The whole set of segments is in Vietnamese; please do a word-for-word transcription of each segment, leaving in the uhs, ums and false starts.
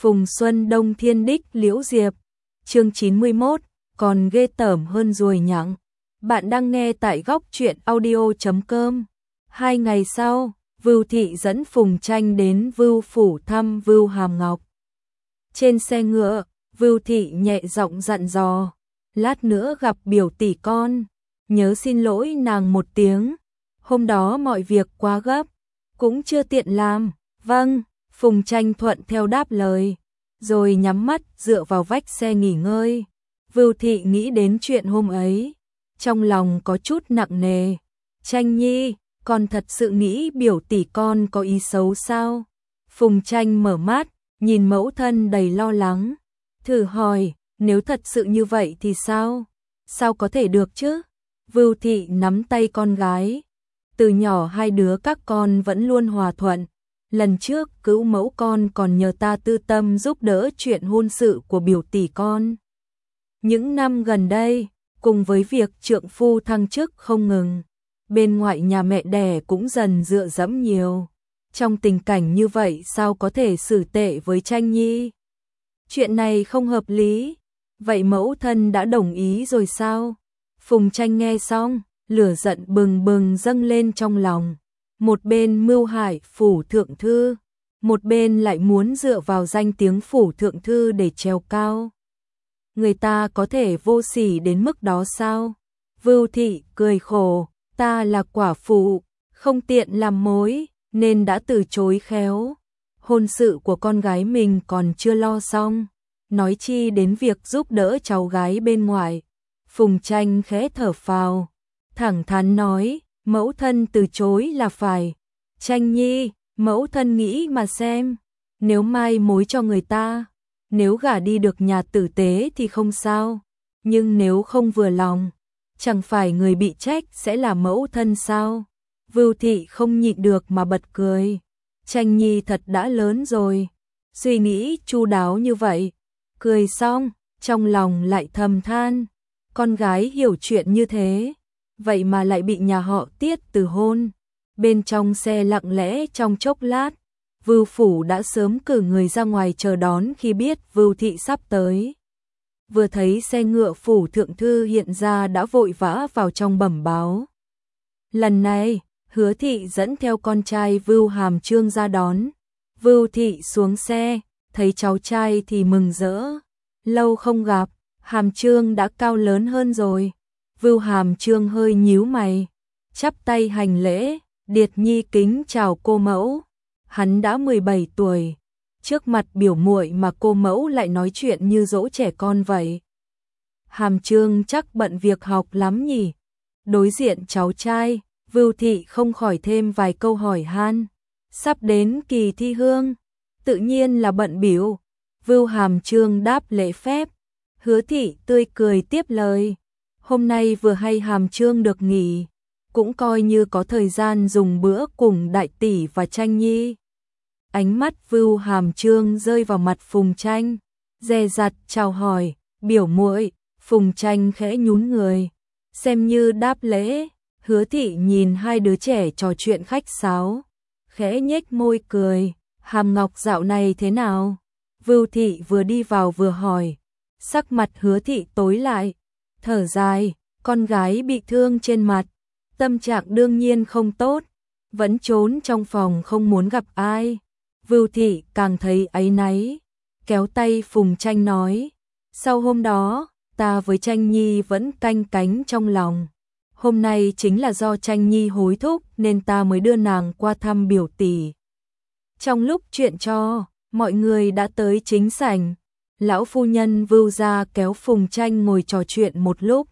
Phùng Xuân Đông Thiên Đích Liễu Diệp, chương chín mươi mốt, còn ghê tởm hơn ruồi nhặng. Bạn đang nghe tại góc truyện audio chấm com. Hai ngày sau, Vưu Thị dẫn Phùng Tranh đến Vưu Phủ thăm Vưu Hàm Ngọc. Trên xe ngựa, Vưu Thị nhẹ giọng dặn dò, lát nữa gặp biểu tỷ con, nhớ xin lỗi nàng một tiếng, hôm đó mọi việc quá gấp, cũng chưa tiện làm. Vâng, Phùng Tranh thuận theo đáp lời, rồi nhắm mắt dựa vào vách xe nghỉ ngơi. Vưu Thị nghĩ đến chuyện hôm ấy, trong lòng có chút nặng nề. Tranh nhi, con thật sự nghĩ biểu tỷ con có ý xấu sao? Phùng Tranh mở mắt, nhìn mẫu thân đầy lo lắng, thử hỏi, nếu thật sự như vậy thì sao? Sao có thể được chứ? Vưu Thị nắm tay con gái, từ nhỏ hai đứa các con vẫn luôn hòa thuận. Lần trước cứu mẫu con còn nhờ ta tư tâm giúp đỡ chuyện hôn sự của biểu tỷ con. Những năm gần đây, cùng với việc trượng phu thăng chức không ngừng, bên ngoại nhà mẹ đẻ cũng dần dựa dẫm nhiều. Trong tình cảnh như vậy sao có thể xử tệ với Tranh nhi? Chuyện này không hợp lý. Vậy mẫu thân đã đồng ý rồi sao? Phùng Tranh nghe xong, lửa giận bừng bừng dâng lên trong lòng. Một bên mưu hại phủ thượng thư, một bên lại muốn dựa vào danh tiếng phủ thượng thư để trèo cao. Người ta có thể vô sỉ đến mức đó sao? Vưu Thị cười khổ, ta là quả phụ, không tiện làm mối, nên đã từ chối khéo. Hôn sự của con gái mình còn chưa lo xong, nói chi đến việc giúp đỡ cháu gái bên ngoài. Phùng Tranh khẽ thở phào, thẳng thắn nói, mẫu thân từ chối là phải. Tranh nhi, mẫu thân nghĩ mà xem, nếu mai mối cho người ta, nếu gả đi được nhà tử tế thì không sao, nhưng nếu không vừa lòng, chẳng phải người bị trách sẽ là mẫu thân sao? Vưu Thị không nhịn được mà bật cười. Tranh nhi thật đã lớn rồi, suy nghĩ chu đáo như vậy. Cười xong, trong lòng lại thầm than, con gái hiểu chuyện như thế, vậy mà lại bị nhà họ Tiết từ hôn. Bên trong xe lặng lẽ trong chốc lát, Vưu Phủ đã sớm cử người ra ngoài chờ đón khi biết Vưu Thị sắp tới. Vừa thấy xe ngựa phủ thượng thư hiện ra đã vội vã vào trong bẩm báo. Lần này, Hứa Thị dẫn theo con trai Vưu Hàm Trương ra đón. Vưu Thị xuống xe, thấy cháu trai thì mừng rỡ. Lâu không gặp, Hàm Trương đã cao lớn hơn rồi. Vưu Hàm Trương hơi nhíu mày, chắp tay hành lễ, Điệt nhi kính chào cô mẫu. Hắn đã mười bảy tuổi, trước mặt biểu muội mà cô mẫu lại nói chuyện như dỗ trẻ con vậy. Hàm Trương chắc bận việc học lắm nhỉ? Đối diện cháu trai, Vưu Thị không khỏi thêm vài câu hỏi han. Sắp đến kỳ thi hương, tự nhiên là bận bỉu. Vưu Hàm Trương đáp lễ phép. Hứa Thị tươi cười tiếp lời, hôm nay vừa hay Hàm Trương được nghỉ, cũng coi như có thời gian dùng bữa cùng đại tỷ và Tranh nhi. Ánh mắt Vưu Hàm Trương rơi vào mặt Phùng Tranh, dè dặt chào hỏi, biểu muội. Phùng Tranh khẽ nhún người, xem như đáp lễ. Hứa Thị nhìn hai đứa trẻ trò chuyện khách sáo, khẽ nhếch môi cười, Hàm Ngọc dạo này thế nào? Vưu Thị vừa đi vào vừa hỏi, sắc mặt Hứa Thị tối lại, thở dài, con gái bị thương trên mặt, tâm trạng đương nhiên không tốt, vẫn trốn trong phòng không muốn gặp ai. Vưu Thị càng thấy áy náy, kéo tay Phùng Tranh nói, sau hôm đó, ta với Tranh nhi vẫn canh cánh trong lòng. Hôm nay chính là do Tranh nhi hối thúc nên ta mới đưa nàng qua thăm biểu tỷ. Trong lúc chuyện trò, mọi người đã tới chính sảnh. Lão phu nhân Vưu gia kéo Phùng Tranh ngồi trò chuyện một lúc.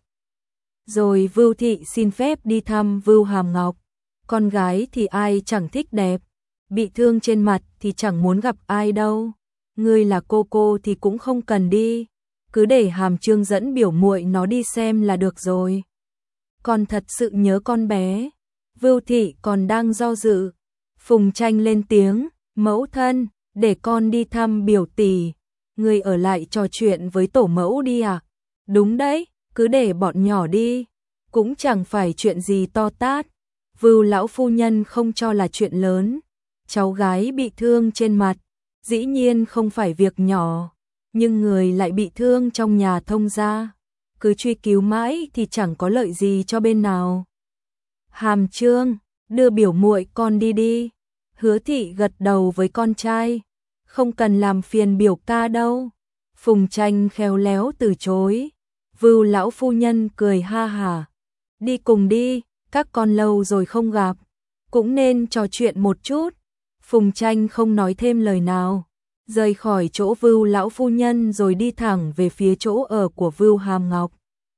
Rồi Vưu Thị xin phép đi thăm Vưu Hàm Ngọc. Con gái thì ai chẳng thích đẹp, bị thương trên mặt thì chẳng muốn gặp ai đâu. Ngươi là cô cô thì cũng không cần đi, cứ để Hàm Trương dẫn biểu muội nó đi xem là được rồi. Con thật sự nhớ con bé. Vưu Thị còn đang do dự, Phùng Tranh lên tiếng, mẫu thân, để con đi thăm biểu tỷ, người ở lại trò chuyện với tổ mẫu đi à? Đúng đấy, cứ để bọn nhỏ đi, cũng chẳng phải chuyện gì to tát. Vưu lão phu nhân không cho là chuyện lớn, cháu gái bị thương trên mặt, Dĩ nhiên không phải việc nhỏ, nhưng người lại bị thương trong nhà thông gia, cứ truy cứu mãi thì chẳng có lợi gì cho bên nào. Hàm Trương, đưa biểu muội con đi đi. Hứa thị gật đầu với con trai, không cần làm phiền biểu ca đâu. Phùng Tranh khéo léo từ chối. Vưu lão phu nhân cười ha hả, đi cùng đi, các con lâu rồi không gặp, cũng nên trò chuyện một chút. Phùng Tranh không nói thêm lời nào, rời khỏi chỗ Vưu lão phu nhân rồi đi thẳng về phía chỗ ở của Vưu Hàm Ngọc.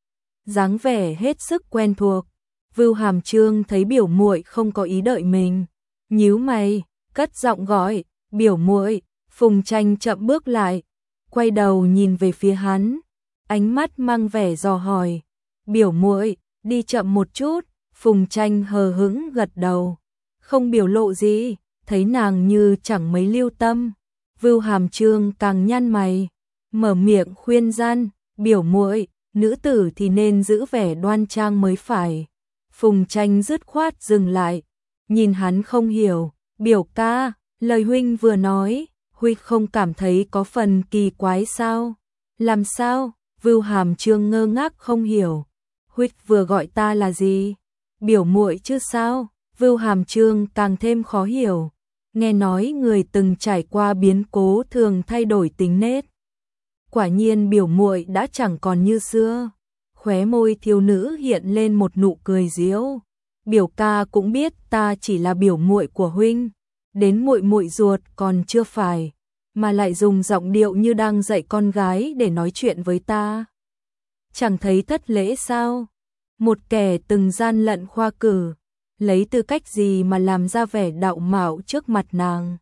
Dáng vẻ hết sức quen thuộc. Vưu Hàm Trương thấy biểu muội không có ý đợi mình, nhíu mày, cất giọng gọi, "Biểu muội." Phùng Tranh chậm bước lại, quay đầu nhìn về phía hắn, ánh mắt mang vẻ dò hỏi, "Biểu muội, đi chậm một chút." Phùng Tranh hờ hững gật đầu, không biểu lộ gì, thấy nàng như chẳng mấy lưu tâm. Vưu Hàm Trương càng nhăn mày, mở miệng khuyên gian, "Biểu muội, nữ tử thì nên giữ vẻ đoan trang mới phải." Phùng Tranh dứt khoát dừng lại, nhìn hắn không hiểu, "Biểu ca, lời huynh vừa nói, huynh không cảm thấy có phần kỳ quái sao?" "Làm sao?" Vưu Hàm Trương ngơ ngác không hiểu, "Huynh vừa gọi ta là gì? Biểu muội chứ sao?" Vưu Hàm Trương càng thêm khó hiểu, nghe nói người từng trải qua biến cố thường thay đổi tính nết. Quả nhiên biểu muội đã chẳng còn như xưa. Khóe môi thiếu nữ hiện lên một nụ cười giễu. "Biểu ca cũng biết ta chỉ là biểu muội của huynh, đến muội muội ruột còn chưa phải, mà lại dùng giọng điệu như đang dạy con gái để nói chuyện với ta. Chẳng thấy thất lễ sao? Một kẻ từng gian lận khoa cử, lấy tư cách gì mà làm ra vẻ đạo mạo trước mặt nàng?"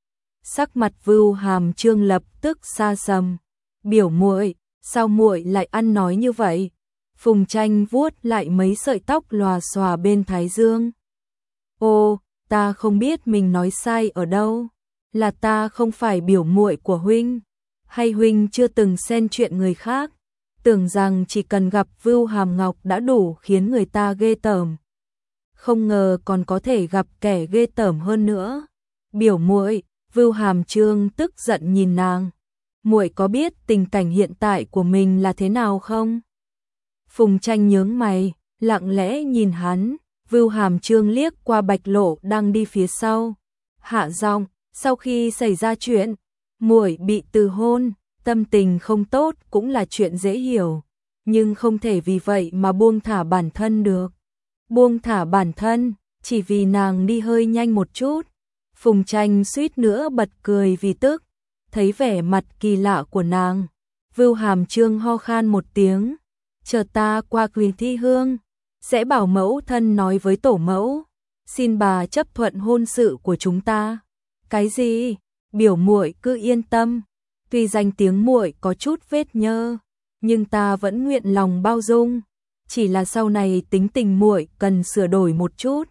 Sắc mặt Vưu Hàm Trương lập tức xa sầm. "Biểu muội, sao muội lại ăn nói như vậy?" Phùng Tranh vuốt lại mấy sợi tóc lòa xòa bên thái dương. "Ô, ta không biết mình nói sai ở đâu, là ta không phải biểu muội của huynh, hay huynh chưa từng xen chuyện người khác, tưởng rằng chỉ cần gặp Vưu Hàm Ngọc đã đủ khiến người ta ghê tởm, không ngờ còn có thể gặp kẻ ghê tởm hơn nữa." "Biểu muội." Vưu Hàm Trương tức giận nhìn nàng, "Muội có biết tình cảnh hiện tại của mình là thế nào không?" Phùng Tranh nhướng mày, lặng lẽ nhìn hắn. Vưu Hàm Trương liếc qua Bạch Lộ đang đi phía sau, hạ giọng, "Sau khi xảy ra chuyện, muội bị từ hôn, tâm tình không tốt cũng là chuyện dễ hiểu, nhưng không thể vì vậy mà buông thả bản thân được." "Buông thả bản thân, chỉ vì nàng đi hơi nhanh một chút." Phùng Tranh suýt nữa bật cười vì tức, thấy vẻ mặt kỳ lạ của nàng. Vưu Hàm Trương ho khan một tiếng, "Chờ ta qua Quỳ Thi Hương, sẽ bảo mẫu thân nói với tổ mẫu, xin bà chấp thuận hôn sự của chúng ta." "Cái gì?" "Biểu muội cứ yên tâm, tuy danh tiếng muội có chút vết nhơ, nhưng ta vẫn nguyện lòng bao dung, chỉ là sau này tính tình muội cần sửa đổi một chút."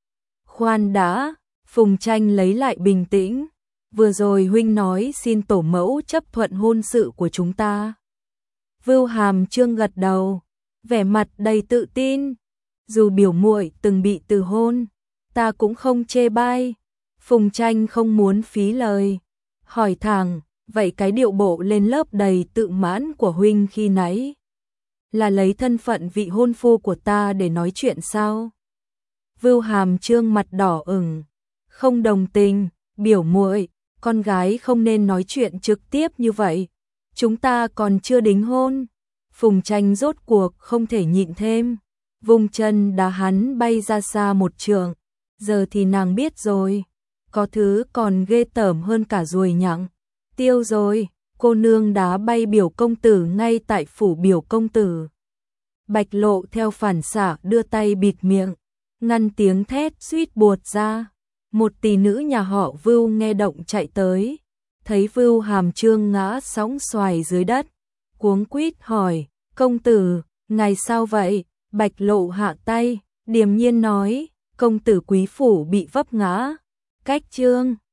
"Khoan đã." Phùng Tranh lấy lại bình tĩnh, "Vừa rồi huynh nói xin tổ mẫu chấp thuận hôn sự của chúng ta." Vưu Hàm Trương gật đầu, vẻ mặt đầy tự tin, "Dù biểu muội từng bị từ hôn, ta cũng không chê bai." Phùng Tranh không muốn phí lời, hỏi thẳng, "Vậy cái điệu bộ lên lớp đầy tự mãn của huynh khi nãy, là lấy thân phận vị hôn phu của ta để nói chuyện sao?" Vưu Hàm Trương mặt đỏ ửng, không đồng tình, "Biểu muội, con gái không nên nói chuyện trực tiếp như vậy, chúng ta còn chưa đính hôn." Phùng Tranh rốt cuộc không thể nhịn thêm, vung chân đá hắn bay ra xa một trượng. Giờ thì nàng biết rồi, có thứ còn ghê tởm hơn cả ruồi nhặng. Tiêu rồi, cô nương đá bay biểu công tử ngay tại phủ biểu công tử. Bạch Lộ theo phản xạ đưa tay bịt miệng, ngăn tiếng thét suýt buột ra. Một tỷ nữ nhà họ Vưu nghe động chạy tới, thấy Vưu Hàm Trương ngã sóng xoài dưới đất, cuống quýt hỏi, "Công tử, ngài sao vậy?" Bạch Lộ hạ tay, điềm nhiên nói, "Công tử quý phủ bị vấp ngã, cách trương."